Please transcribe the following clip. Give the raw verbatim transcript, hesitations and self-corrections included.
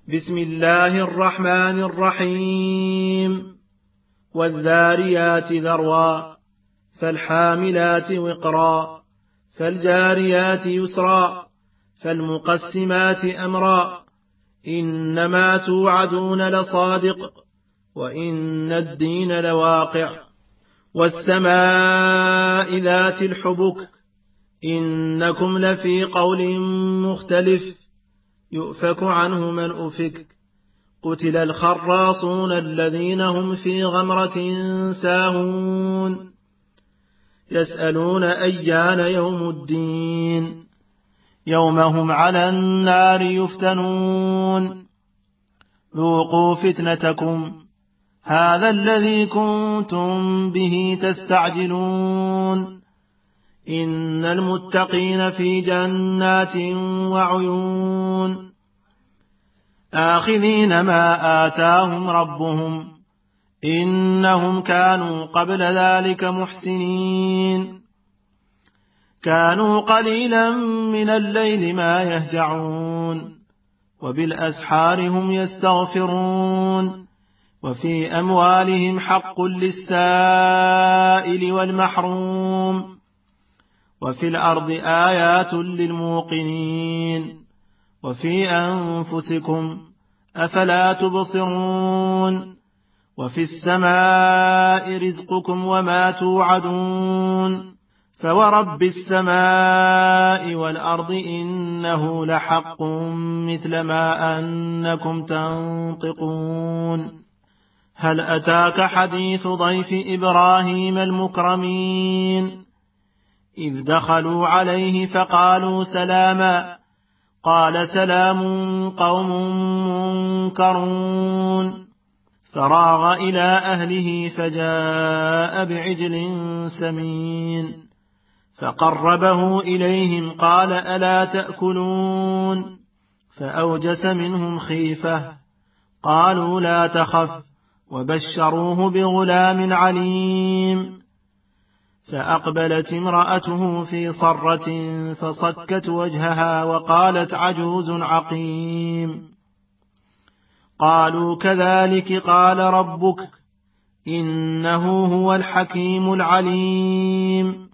بسم الله الرحمن الرحيم والذاريات ذروا فالحاملات وقرا فالجاريات يسرا فالمقسمات أمرا إنما توعدون لصادق وإن الدين لواقع والسماء ذات الحبك إنكم لفي قول مختلف يؤفك عنه من أفك قتل الخراصون الذين هم في غمرة ساهون يسألون أيان يوم الدين يوم هم على النار يفتنون ذوقوا فتنتكم هذا الذي كنتم به تستعجلون إن المتقين في جنات وعيون آخذين ما آتاهم ربهم إنهم كانوا قبل ذلك محسنين كانوا قليلا من الليل ما يهجعون وبالأسحار هم يستغفرون وفي أموالهم حق للسائل والمحروم وفي الأرض آيات للموقنين وفي أنفسكم أفلا تبصرون وفي السماء رزقكم وما توعدون فورب السماء والأرض إنه لحق مثل ما أنكم تنطقون هل أتاك حديث ضيف إبراهيم المكرمين إذ دخلوا عليه فقالوا سلاما قال سلام قوم منكرون فراغ إلى أهله فجاء بعجل سمين فقربه إليهم قال ألا تأكلون فأوجس منهم خيفة قالوا لا تخف وبشروه بغلام عليم فأقبلت امرأته في صرة فصكت وجهها وقالت عجوز عقيم قالوا كذلك قال ربك إنه هو الحكيم العليم